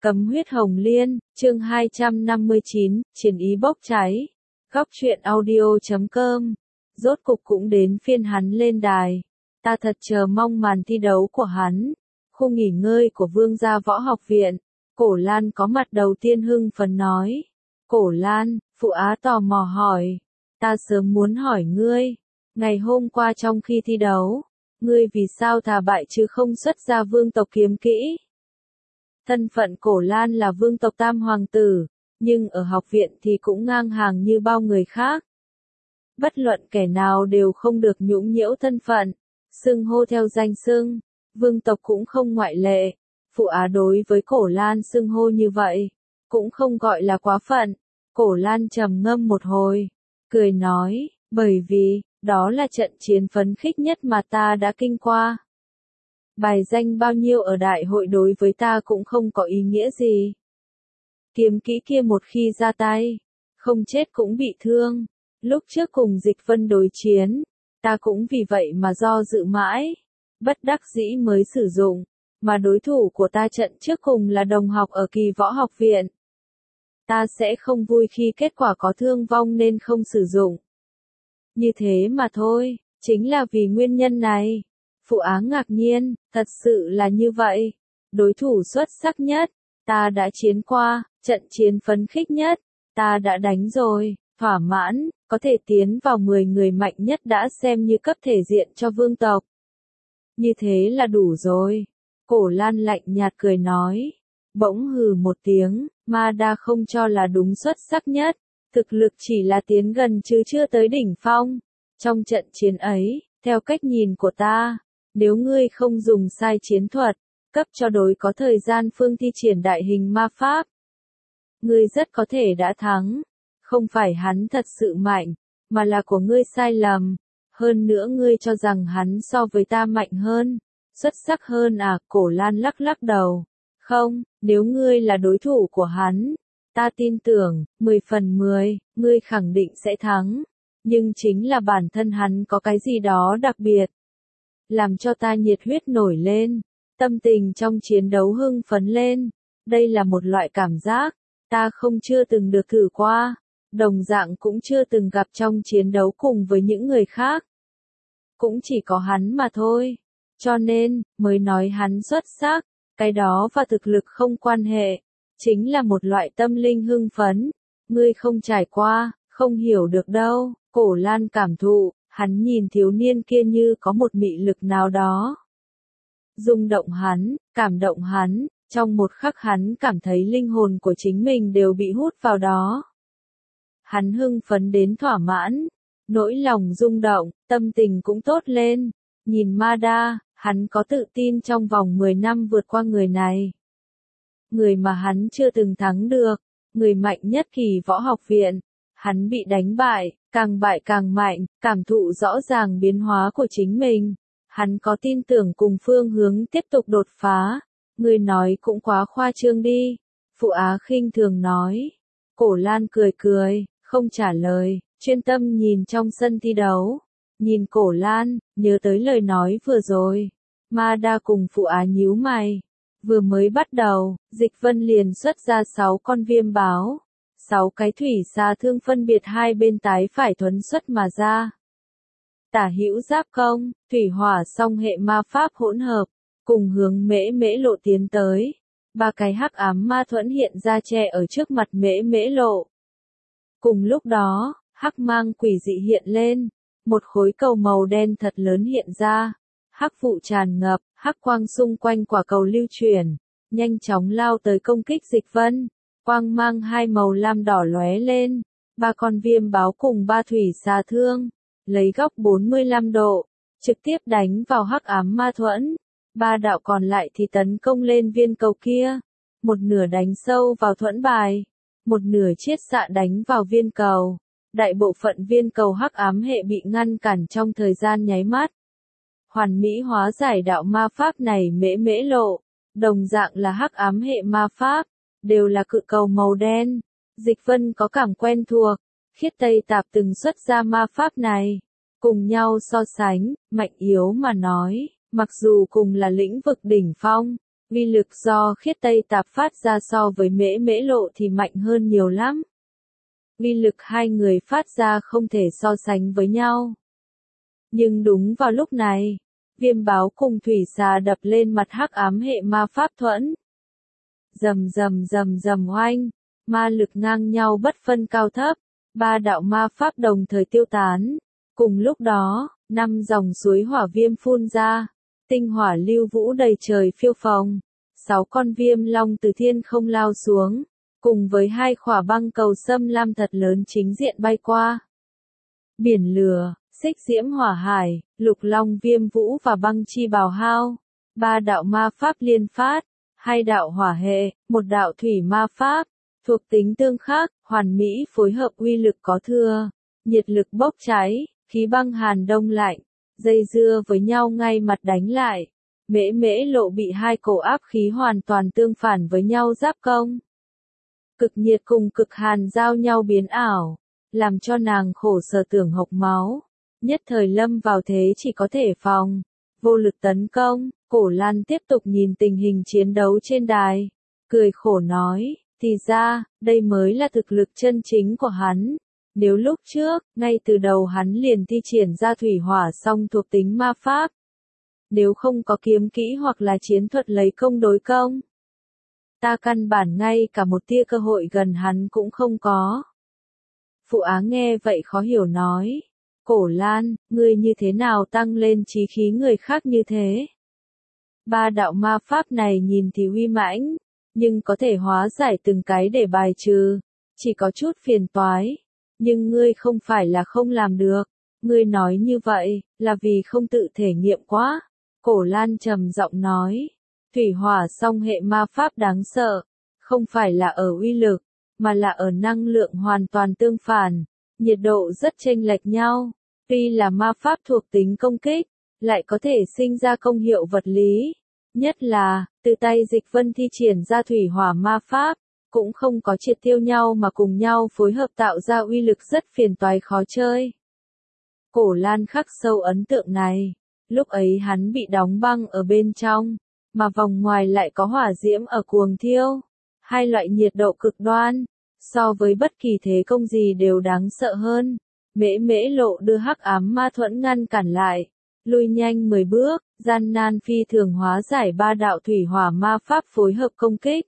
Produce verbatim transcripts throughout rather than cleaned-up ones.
Cấm huyết hồng liên, chương hai trăm năm mươi chín, chiến ý bốc cháy. Góc truyện audio chấm com. Rốt cục cũng đến phiên hắn lên đài. Ta thật chờ mong màn thi đấu của hắn. Khu nghỉ ngơi của Vương gia Võ Học Viện. Cổ Lan có mặt đầu tiên hưng phấn nói. Cổ Lan, Phụ Á tò mò hỏi. Ta sớm muốn hỏi ngươi. Ngày hôm qua trong khi thi đấu, ngươi vì sao thà bại chứ không xuất ra vương tộc kiếm kỹ? Thân phận Cổ Lan là vương tộc tam hoàng tử, nhưng ở học viện thì cũng ngang hàng như bao người khác. Bất luận kẻ nào đều không được nhũng nhiễu thân phận, xưng hô theo danh xưng, vương tộc cũng không ngoại lệ. Phụ Á đối với Cổ Lan xưng hô như vậy, cũng không gọi là quá phận. Cổ Lan trầm ngâm một hồi, cười nói, bởi vì, đó là trận chiến phấn khích nhất mà ta đã kinh qua. Bài danh bao nhiêu ở đại hội đối với ta cũng không có ý nghĩa gì. Kiếm kỹ kia một khi ra tay, không chết cũng bị thương. Lúc trước cùng Dịch Vân đối chiến, ta cũng vì vậy mà do dự mãi, bất đắc dĩ mới sử dụng, mà đối thủ của ta trận trước cùng là đồng học ở Kỳ Võ Học Viện. Ta sẽ không vui khi kết quả có thương vong nên không sử dụng. Như thế mà thôi, chính là vì nguyên nhân này. Phụ Á ngạc nhiên, thật sự là như vậy. Đối thủ xuất sắc nhất, ta đã chiến qua, trận chiến phấn khích nhất, ta đã đánh rồi, thỏa mãn, có thể tiến vào mười người mạnh nhất đã xem như cấp thể diện cho vương tộc. Như thế là đủ rồi. Cổ Lan lạnh nhạt cười nói. Bỗng hừ một tiếng, Ma Đa không cho là đúng xuất sắc nhất. Thực lực chỉ là tiến gần chứ chưa tới đỉnh phong. Trong trận chiến ấy, theo cách nhìn của ta, nếu ngươi không dùng sai chiến thuật, cấp cho đối có thời gian phương thi triển đại hình ma pháp, ngươi rất có thể đã thắng. Không phải hắn thật sự mạnh, mà là của ngươi sai lầm. Hơn nữa ngươi cho rằng hắn so với ta mạnh hơn, xuất sắc hơn à? Cổ Lan lắc lắc đầu. Không, nếu ngươi là đối thủ của hắn, ta tin tưởng, mười phần mười, ngươi khẳng định sẽ thắng. Nhưng chính là bản thân hắn có cái gì đó đặc biệt, làm cho ta nhiệt huyết nổi lên, tâm tình trong chiến đấu hưng phấn lên. Đây là một loại cảm giác, ta không chưa từng được thử qua, đồng dạng cũng chưa từng gặp trong chiến đấu cùng với những người khác. Cũng chỉ có hắn mà thôi, cho nên, mới nói hắn xuất sắc, cái đó và thực lực không quan hệ, chính là một loại tâm linh hưng phấn. Ngươi không trải qua, không hiểu được đâu. Cổ Lan cảm thụ, hắn nhìn thiếu niên kia như có một mị lực nào đó. Rung động hắn, cảm động hắn, trong một khắc hắn cảm thấy linh hồn của chính mình đều bị hút vào đó. Hắn hưng phấn đến thỏa mãn, nỗi lòng rung động, tâm tình cũng tốt lên. Nhìn Ma Đa, hắn có tự tin trong vòng mười năm vượt qua người này. Người mà hắn chưa từng thắng được, người mạnh nhất Kỳ Võ Học Viện. Hắn bị đánh bại, càng bại càng mạnh, cảm thụ rõ ràng biến hóa của chính mình. Hắn có tin tưởng cùng phương hướng tiếp tục đột phá. Người nói cũng quá khoa trương đi. Phụ Á khinh thường nói. Cổ Lan cười cười, không trả lời, chuyên tâm nhìn trong sân thi đấu. Nhìn Cổ Lan, nhớ tới lời nói vừa rồi. Ma Đa cùng Phụ Á nhíu mày. Vừa mới bắt đầu, Dịch Vân liền xuất ra sáu con viêm báo. Sáu cái thủy xà thương phân biệt hai bên trái phải thuấn xuất mà ra. Tả hữu giáp công, thủy hỏa song hệ ma pháp hỗn hợp, cùng hướng Mễ Mễ Lộ tiến tới. Ba cái hắc ám ma thuẫn hiện ra che ở trước mặt Mễ Mễ Lộ. Cùng lúc đó, hắc mang quỷ dị hiện lên, một khối cầu màu đen thật lớn hiện ra. Hắc vụ tràn ngập, hắc quang xung quanh quả cầu lưu chuyển, nhanh chóng lao tới công kích Dịch Vân. Quang mang hai màu lam đỏ lóe lên, ba con viêm báo cùng ba thủy xà thương, lấy góc bốn mươi lăm độ, trực tiếp đánh vào hắc ám ma thuẫn. Ba đạo còn lại thì tấn công lên viên cầu kia, một nửa đánh sâu vào thuẫn bài, một nửa chiết xạ đánh vào viên cầu. Đại bộ phận viên cầu hắc ám hệ bị ngăn cản trong thời gian nháy mắt. Hoàn mỹ hóa giải đạo ma pháp này Mễ Mễ Lộ, đồng dạng là hắc ám hệ ma pháp. Đều là cự cầu màu đen. Dịch Vân có cảm quen thuộc, Khiết Tây Tạp từng xuất ra ma pháp này. Cùng nhau so sánh, mạnh yếu mà nói, mặc dù cùng là lĩnh vực đỉnh phong, Uy lực do khiết tây tạp phát ra so với mễ mễ lộ thì mạnh hơn nhiều lắm. Uy lực hai người phát ra không thể so sánh với nhau. Nhưng đúng vào lúc này, Viêm Báo cùng thủy xà đập lên mặt hắc ám hệ ma pháp thuẫn. Rầm rầm rầm rầm oanh, ma lực ngang nhau bất phân cao thấp, ba đạo ma pháp đồng thời tiêu tán. Cùng lúc đó, năm dòng suối hỏa viêm phun ra, tinh hỏa lưu vũ đầy trời phiêu phồng, sáu con viêm long từ thiên không lao xuống, cùng với hai khỏa băng cầu xâm lam thật lớn chính diện bay qua. Biển lửa, xích diễm hỏa hải, lục long viêm vũ và băng chi bào hao, ba đạo ma pháp liên phát, hai đạo hỏa hệ, một đạo thủy ma pháp, thuộc tính tương khắc, hoàn mỹ phối hợp uy lực có thừa, nhiệt lực bốc cháy, khí băng hàn đông lạnh, dây dưa với nhau ngay mặt đánh lại. Mễ mễ lộ bị hai cổ áp khí hoàn toàn tương phản với nhau giáp công. Cực nhiệt cùng cực hàn giao nhau biến ảo, làm cho nàng khổ sở tưởng hộc máu. Nhất thời lâm vào thế chỉ có thể phòng, vô lực tấn công. Cổ Lan tiếp tục nhìn tình hình chiến đấu trên đài, cười khổ nói, thì ra, đây mới là thực lực chân chính của hắn. Nếu lúc trước, ngay từ đầu hắn liền thi triển ra thủy hỏa song thuộc tính ma pháp. Nếu không có kiếm kỹ hoặc là chiến thuật lấy công đối công, ta căn bản ngay cả một tia cơ hội gần hắn cũng không có. Phụ Á nghe vậy khó hiểu nói, Cổ Lan, ngươi như thế nào tăng lên chí khí người khác như thế? Ba đạo ma pháp này nhìn thì uy mãnh, nhưng có thể hóa giải từng cái để bài trừ, chỉ có chút phiền toái. Nhưng ngươi không phải là không làm được, ngươi nói như vậy, là vì không tự thể nghiệm quá. Cổ Lan trầm giọng nói, thủy hỏa song hệ ma pháp đáng sợ, không phải là ở uy lực, mà là ở năng lượng hoàn toàn tương phản, nhiệt độ rất chênh lệch nhau. Tuy là ma pháp thuộc tính công kích, lại có thể sinh ra công hiệu vật lý. Nhất là, từ tay Dịch Vân thi triển ra thủy hỏa ma pháp, cũng không có triệt tiêu nhau mà cùng nhau phối hợp tạo ra uy lực rất phiền toái khó chơi. Cổ Lan khắc sâu ấn tượng này, lúc ấy hắn bị đóng băng ở bên trong, mà vòng ngoài lại có hỏa diễm ở cuồng thiêu. Hai loại nhiệt độ cực đoan, so với bất kỳ thế công gì đều đáng sợ hơn. Mễ mễ lộ đưa hắc ám ma thuẫn ngăn cản lại, lui nhanh mười bước, gian nan phi thường hóa giải ba đạo thủy hỏa ma pháp phối hợp công kích.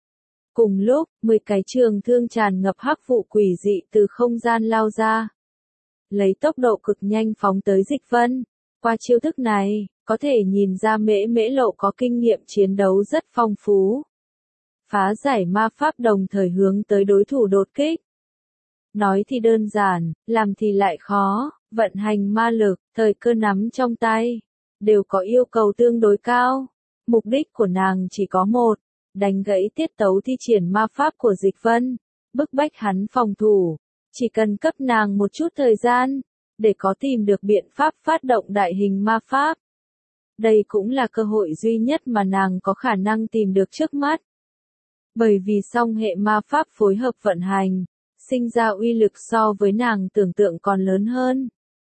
Cùng lúc, mười cái trường thương tràn ngập hắc vụ quỷ dị từ không gian lao ra, lấy tốc độ cực nhanh phóng tới Dịch Vân. Qua chiêu thức này, có thể nhìn ra mễ mễ lộ có kinh nghiệm chiến đấu rất phong phú. Phá giải ma pháp đồng thời hướng tới đối thủ đột kích. Nói thì đơn giản, làm thì lại khó, vận hành ma lực, thời cơ nắm trong tay, đều có yêu cầu tương đối cao. Mục đích của nàng chỉ có một, đánh gãy tiết tấu thi triển ma pháp của Dịch Vân, bức bách hắn phòng thủ, chỉ cần cấp nàng một chút thời gian, để có tìm được biện pháp phát động đại hình ma pháp. Đây cũng là cơ hội duy nhất mà nàng có khả năng tìm được trước mắt. Bởi vì song hệ ma pháp phối hợp vận hành, sinh ra uy lực so với nàng tưởng tượng còn lớn hơn.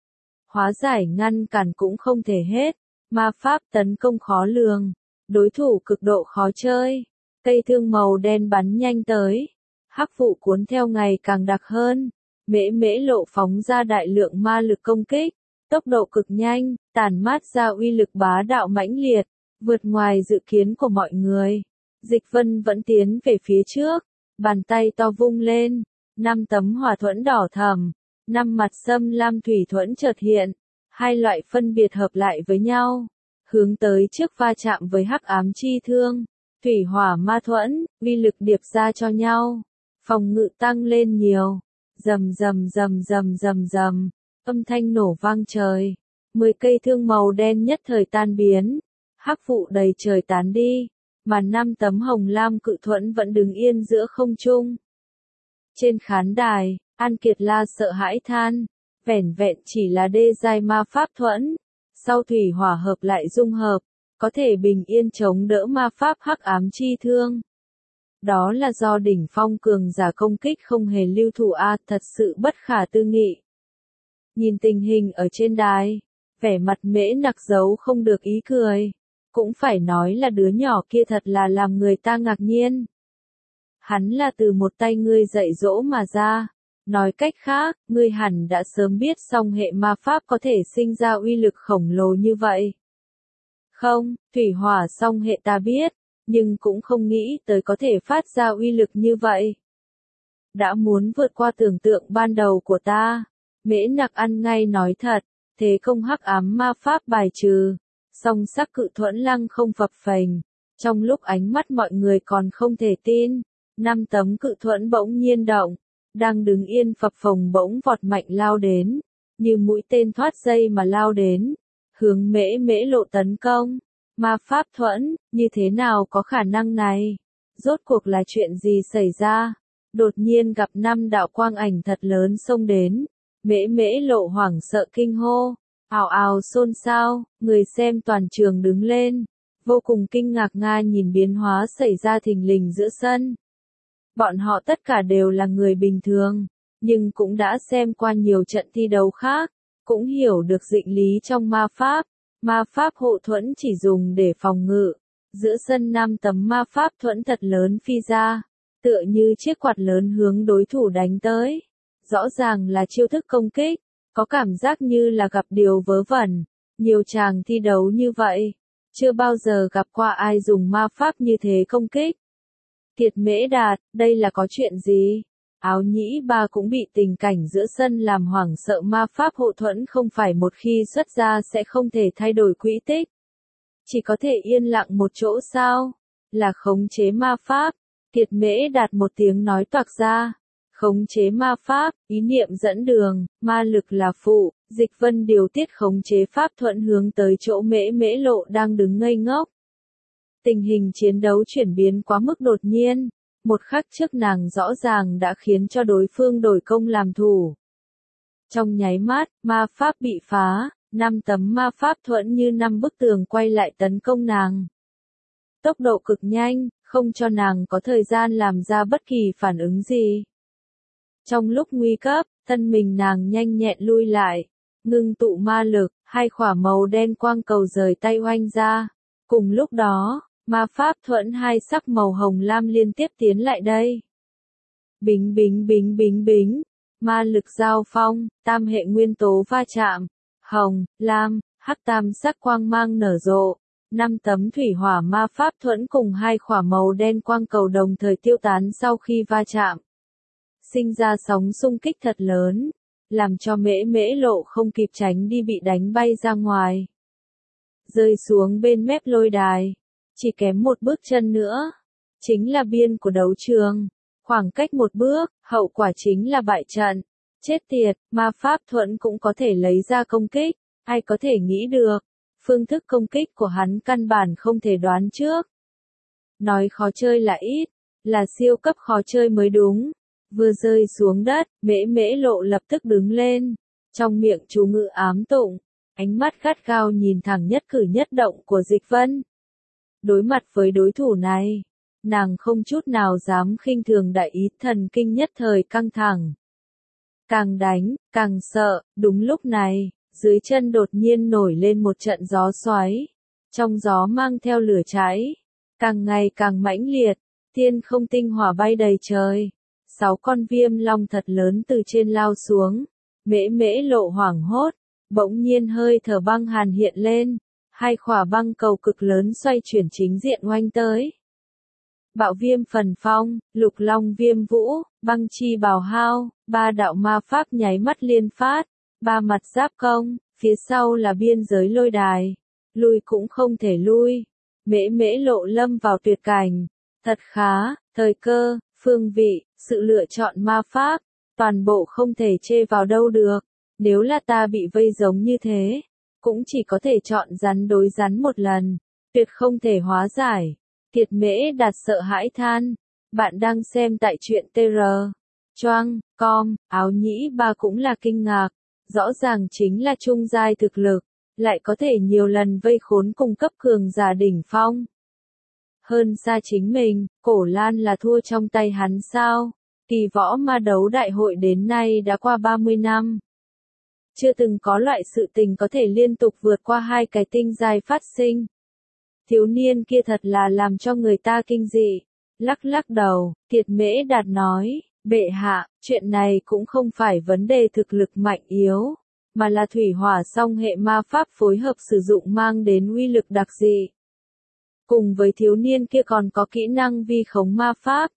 Hóa giải ngăn cản cũng không thể hết, ma pháp tấn công khó lường, đối thủ cực độ khó chơi. Cây thương màu đen bắn nhanh tới, hắc vụ cuốn theo ngày càng đặc hơn. Mễ mễ lộ phóng ra đại lượng ma lực công kích, tốc độ cực nhanh, tản mát ra uy lực bá đạo mãnh liệt, vượt ngoài dự kiến của mọi người. Dịch Vân vẫn tiến về phía trước, bàn tay to vung lên, năm tấm hỏa thuẫn đỏ thẫm, năm mặt xâm lam thủy thuẫn chợt hiện, hai loại phân biệt hợp lại với nhau, hướng tới trước va chạm với hắc ám chi thương. Thủy hỏa ma thuẫn, uy lực điệp ra cho nhau, phòng ngự tăng lên nhiều. Rầm rầm rầm rầm rầm rầm, âm thanh nổ vang trời, mười cây thương màu đen nhất thời tan biến, hắc vụ đầy trời tán đi, mà năm tấm hồng lam cự thuẫn vẫn đứng yên giữa không trung. Trên khán đài, An Kiệt La sợ hãi than, vẻn vẹn chỉ là đê giai ma pháp thuẫn, sau thủy hỏa hợp lại dung hợp, có thể bình yên chống đỡ ma pháp hắc ám chi thương. Đó là do đỉnh phong cường giả công kích không hề lưu thủ a, thật sự bất khả tư nghị. Nhìn tình hình ở trên đài, vẻ mặt Mễ Nặc giấu không được ý cười. cũng phải nói là đứa nhỏ kia thật là làm người ta ngạc nhiên. Hắn là từ một tay ngươi dạy dỗ mà ra. Nói cách khác, ngươi hẳn đã sớm biết song hệ ma pháp có thể sinh ra uy lực khổng lồ như vậy. Không, thủy hỏa song hệ ta biết, nhưng cũng không nghĩ tới có thể phát ra uy lực như vậy. Đã muốn vượt qua tưởng tượng ban đầu của ta. Mễ Nặc ăn ngay nói thật, thế công hắc ám ma pháp bài trừ, song sắc cự thuẫn lăng không phập phềnh. Trong lúc ánh mắt mọi người còn không thể tin, năm tấm cự thuẫn bỗng nhiên động, đang đứng yên phập phồng bỗng vọt mạnh lao đến, như mũi tên thoát dây mà lao đến, hướng Mễ Mễ Lộ tấn công. Ma pháp thuẫn, như thế nào có khả năng này? Rốt cuộc là chuyện gì xảy ra? Đột nhiên gặp năm đạo quang ảnh thật lớn xông đến, Mễ Mễ Lộ hoảng sợ kinh hô, ào ào xôn xao, người xem toàn trường đứng lên, vô cùng kinh ngạc nga nhìn biến hóa xảy ra thình lình giữa sân. Bọn họ tất cả đều là người bình thường, nhưng cũng đã xem qua nhiều trận thi đấu khác, cũng hiểu được định lý trong ma pháp. Ma pháp hộ thuẫn chỉ dùng để phòng ngự. Giữa sân năm tấm ma pháp thuẫn thật lớn phi ra, tựa như chiếc quạt lớn hướng đối thủ đánh tới. Rõ ràng là chiêu thức công kích, có cảm giác như là gặp điều vớ vẩn. Nhiều chàng thi đấu như vậy, chưa bao giờ gặp qua ai dùng ma pháp như thế công kích. Kiệt Mễ Đạt, đây là có chuyện gì? Áo nhĩ ba cũng bị tình cảnh giữa sân làm hoảng sợ. Ma pháp hộ thuẫn không phải một khi xuất ra sẽ không thể thay đổi quỹ tích. Chỉ có thể yên lặng một chỗ sao? Là khống chế ma pháp. Kiệt Mễ Đạt một tiếng nói toạc ra. Khống chế ma pháp, ý niệm dẫn đường, ma lực là phụ. Dịch Vân điều tiết khống chế pháp thuẫn hướng tới chỗ Mễ Mễ Lộ đang đứng ngây ngốc. Tình hình chiến đấu chuyển biến quá mức đột nhiên. Một khắc trước nàng rõ ràng đã khiến cho đối phương đổi công làm thủ. Trong nháy mắt, ma pháp bị phá, năm tấm ma pháp thuẫn như năm bức tường quay lại tấn công nàng. Tốc độ cực nhanh, không cho nàng có thời gian làm ra bất kỳ phản ứng gì. Trong lúc nguy cấp, thân mình nàng nhanh nhẹn lui lại, ngưng tụ ma lực, hai khỏa màu đen quang cầu rời tay oanh ra. Cùng lúc đó, ma pháp thuẫn hai sắc màu hồng lam liên tiếp tiến lại đây. Bính bính bính bính bính, ma lực giao phong, tam hệ nguyên tố va chạm, hồng, lam, hắc tam sắc quang mang nở rộ. Năm tấm thủy hỏa ma pháp thuẫn cùng hai khỏa màu đen quang cầu đồng thời tiêu tán sau khi va chạm. Sinh ra sóng xung kích thật lớn, làm cho Mễ Mễ Lộ không kịp tránh đi bị đánh bay ra ngoài. Rơi xuống bên mép lôi đài. Chỉ kém một bước chân nữa, chính là biên của đấu trường. Khoảng cách một bước, hậu quả chính là bại trận. Chết tiệt, ma pháp thuẫn cũng có thể lấy ra công kích, ai có thể nghĩ được. Phương thức công kích của hắn căn bản không thể đoán trước. Nói khó chơi là ít, là siêu cấp khó chơi mới đúng. Vừa rơi xuống đất, Mễ Mễ Lộ lập tức đứng lên, trong miệng chú ngữ ám tụng, ánh mắt gắt gao nhìn thẳng nhất cử nhất động của Dịch Vân. Đối mặt với đối thủ này, nàng không chút nào dám khinh thường, đại ý thần kinh nhất thời căng thẳng. Càng đánh, càng sợ. Đúng lúc này, dưới chân đột nhiên nổi lên một trận gió xoáy. Trong gió mang theo lửa cháy, càng ngày càng mãnh liệt, thiên không tinh hỏa bay đầy trời. Sáu con viêm long thật lớn từ trên lao xuống. Mễ Mễ Lộ hoảng hốt, bỗng nhiên hơi thở băng hàn hiện lên. Hai khỏa băng cầu cực lớn xoay chuyển chính diện oanh tới. Bạo viêm phần phong, lục long viêm vũ, băng chi bào hao, ba đạo ma pháp nháy mắt liên phát, ba mặt giáp công, phía sau là biên giới lôi đài. Lui cũng không thể lui. Mễ Mễ Lộ lâm vào tuyệt cảnh. Thật khá, thời cơ, phương vị, sự lựa chọn ma pháp, toàn bộ không thể chê vào đâu được. Nếu là ta bị vây giống như thế, cũng chỉ có thể chọn rắn đối rắn một lần, tuyệt không thể hóa giải. Kiệt Mễ Đạt sợ hãi than. Bạn đang xem tại truyện tê rờ. Choang, com, áo nhĩ ba cũng là kinh ngạc. Rõ ràng chính là trung giai thực lực, lại có thể nhiều lần vây khốn cùng cấp cường giả đỉnh phong. Hơn xa chính mình, Cổ Lan là thua trong tay hắn sao? Kỳ võ ma đấu đại hội đến nay đã qua ba mươi năm. Chưa từng có loại sự tình có thể liên tục vượt qua hai cái tinh giai phát sinh. Thiếu niên kia thật là làm cho người ta kinh dị. Lắc lắc đầu, Kiệt Mễ Đạt nói, bệ hạ, chuyện này cũng không phải vấn đề thực lực mạnh yếu, mà là thủy hỏa song hệ ma pháp phối hợp sử dụng mang đến uy lực đặc dị. Cùng với thiếu niên kia còn có kỹ năng vi khống ma pháp.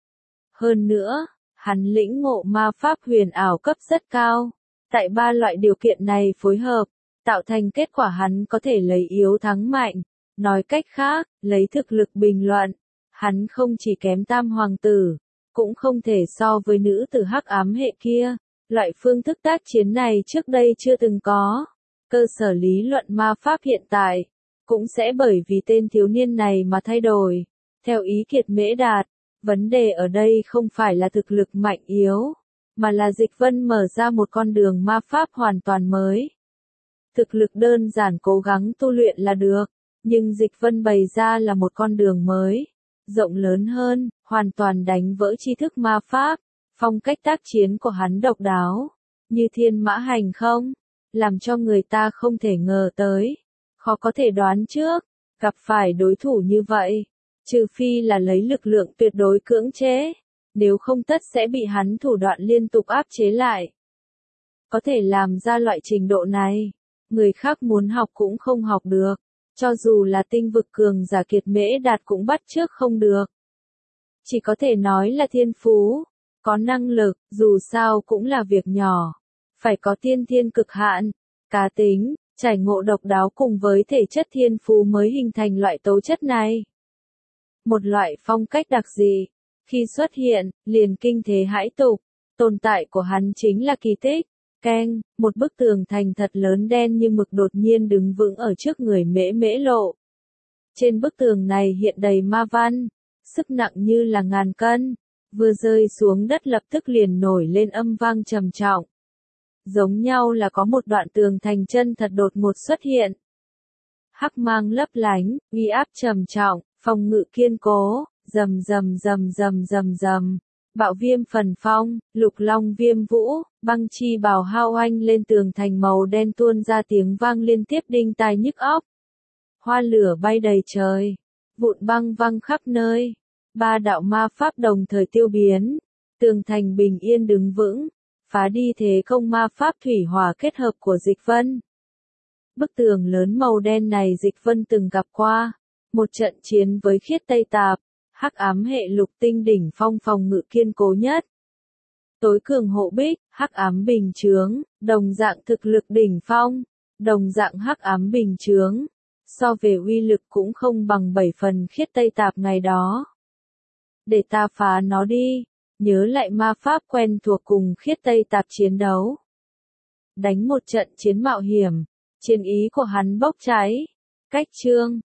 Hơn nữa, hắn lĩnh ngộ ma pháp huyền ảo cấp rất cao. Tại ba loại điều kiện này phối hợp, tạo thành kết quả hắn có thể lấy yếu thắng mạnh. Nói cách khác, lấy thực lực bình luận, hắn không chỉ kém tam hoàng tử, cũng không thể so với nữ tử hắc ám hệ kia. Loại phương thức tác chiến này trước đây chưa từng có. Cơ sở lý luận ma pháp hiện tại, cũng sẽ bởi vì tên thiếu niên này mà thay đổi. Theo ý Kiệt Mễ Đạt, vấn đề ở đây không phải là thực lực mạnh yếu, mà là Dịch Vân mở ra một con đường ma pháp hoàn toàn mới. Thực lực đơn giản cố gắng tu luyện là được, nhưng Dịch Vân bày ra là một con đường mới, rộng lớn hơn, hoàn toàn đánh vỡ tri thức ma pháp. Phong cách tác chiến của hắn độc đáo, như thiên mã hành không, làm cho người ta không thể ngờ tới, khó có thể đoán trước, gặp phải đối thủ như vậy, trừ phi là lấy lực lượng tuyệt đối cưỡng chế, nếu không tất sẽ bị hắn thủ đoạn liên tục áp chế lại. Có thể làm ra loại trình độ này, người khác muốn học cũng không học được, cho dù là tinh vực cường giả Kiệt Mễ Đạt cũng bắt chước không được. Chỉ có thể nói là thiên phú. Có năng lực, dù sao cũng là việc nhỏ. Phải có tiên thiên cực hạn, cá tính, trải ngộ độc đáo cùng với thể chất thiên phú mới hình thành loại tố chất này. Một loại phong cách đặc dị, khi xuất hiện, liền kinh thế hãi tục. Tồn tại của hắn chính là kỳ tích. Keng, một bức tường thành thật lớn đen như mực đột nhiên đứng vững ở trước người Mễ Mễ Lộ. Trên bức tường này hiện đầy ma văn, sức nặng như là ngàn cân. Vừa rơi xuống đất lập tức liền nổi lên âm vang trầm trọng. Giống nhau là có một đoạn tường thành chân thật đột ngột xuất hiện. Hắc mang lấp lánh, uy áp trầm trọng, phòng ngự kiên cố, rầm rầm rầm rầm rầm rầm. Bạo viêm phần phong, lục long viêm vũ, băng chi bào hao oanh lên tường thành màu đen tuôn ra tiếng vang liên tiếp đinh tai nhức óc. Hoa lửa bay đầy trời, vụn băng văng khắp nơi. Ba đạo ma pháp đồng thời tiêu biến, tường thành bình yên đứng vững, phá đi thế công ma pháp thủy hỏa kết hợp của Dịch Vân. Bức tường lớn màu đen này Dịch Vân từng gặp qua, một trận chiến với Khiết Tây Tạp, hắc ám hệ lục tinh đỉnh phong phòng ngự kiên cố nhất. Tối cường hộ bích, hắc ám bình chướng, đồng dạng thực lực đỉnh phong, đồng dạng hắc ám bình chướng, so về uy lực cũng không bằng bảy phần Khiết Tây Tạp ngày đó. Để ta phá nó đi, nhớ lại ma pháp quen thuộc cùng Khiết Tây Tạp chiến đấu. Đánh một trận chiến mạo hiểm, chiến ý của hắn bốc cháy. Cách chương